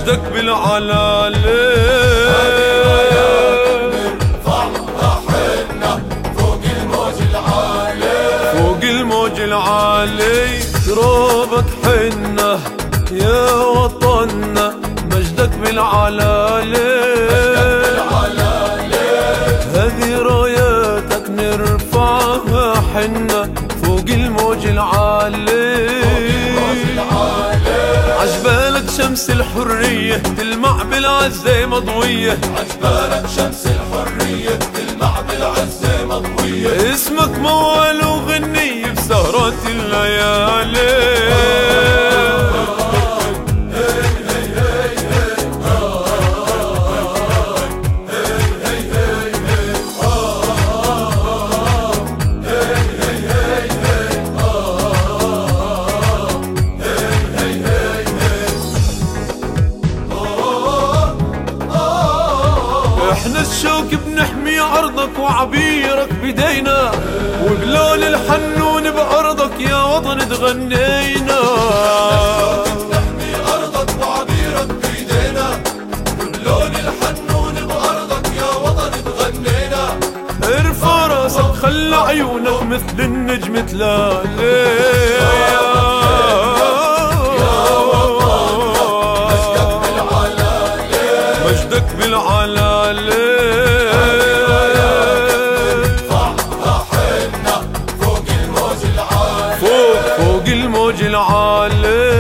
مجدك بالعلالي. هذه راياتك نرفعها حنا فوق الموج العالي، فوق الموج العالي. ترابك حنا يا وطننا، مجدك بالعلالي. هذه راياتك نرفعها حنا فوق الموج العالي. عجبالك شمس الحرية تلمع بالعزة مضوية، عجبالك شمس الحرية تلمع بالعزة مضوية. اسمك موال وغنية بسهرات الليالي. احنا الشوك بنحمي عرضك وعبيرك بدينا، وبلون الحنون بأرضك يا وطن تغنينا. نحمي أرضك وعبيرك بيدينا، وبلون الحنون بأرضك يا وطن تغنينا. ارفع راسك خلى عيونك مثل النجم تلالي. مجدك بالعلالي. فوق الموج العالي، فوق الموج العالي.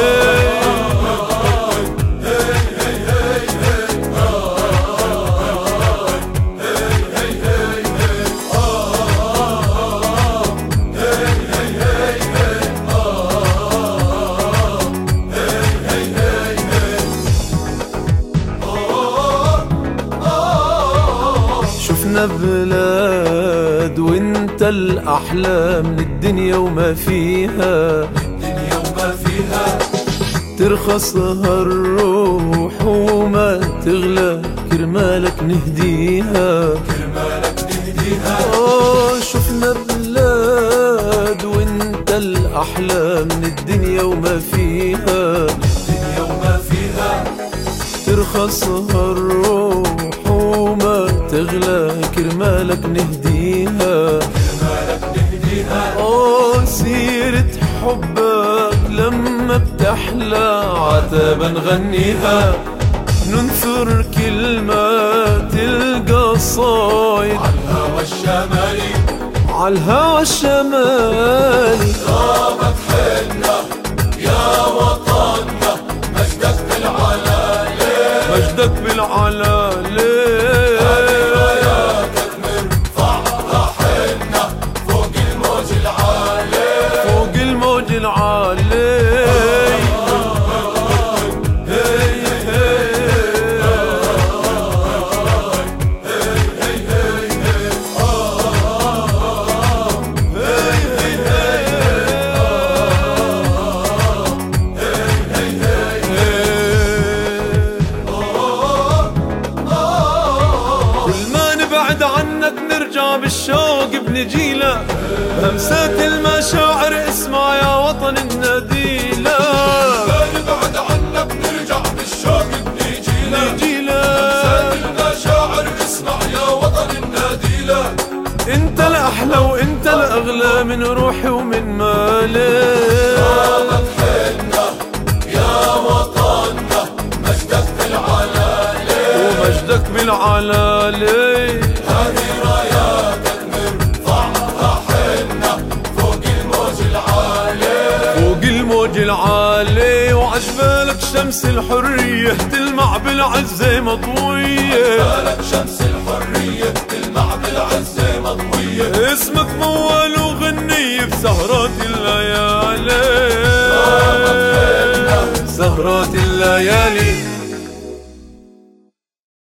شفنا بلاد وانت الأحلام للدنيا وما فيها، الدنيا وما فيها. ترخصها الروح وما تغلى كرمالك نهديها، كرمالك نهديها. شفنا بلاد وانت الأحلام للدنيا وما فيها، الدنيا وما فيها. ترخصها الروح وما تغلى كرمالك نهديها، كرمالك نهديها. سيرة حبك لما بتحلى عتابا نغنيها، ننثر كلمات القصايد عالهوى الشمالي، عالهوى الشمالي. ترابك حنا يا وطننا، مجدك بالعلالي. مجدك بالعلالي. هذه راياتك نرفعها حنا فوق الموج العالي، فوق الموج العالي. عنك نرجع بالشوق بنجيلة، بهمسات المشاعر اسمع يا وطن النديلة. ما نبعد عنك نرجع بالشوق بنجيلة، بهمسات المشاعر اسمع يا وطن النديلة. انت الأحلى وانت الأغلى من روحي ومن مالي. ترابك حنا يا وطننا، مجدك بالعلالي. ومجدك بالعلالي. هذه راياتك نرفعها حنا فوق الموج العالي، فوق الموج العالي. وعجبالك شمس الحرية تلمع بالعزة مضوية، عجبالك شمس الحرية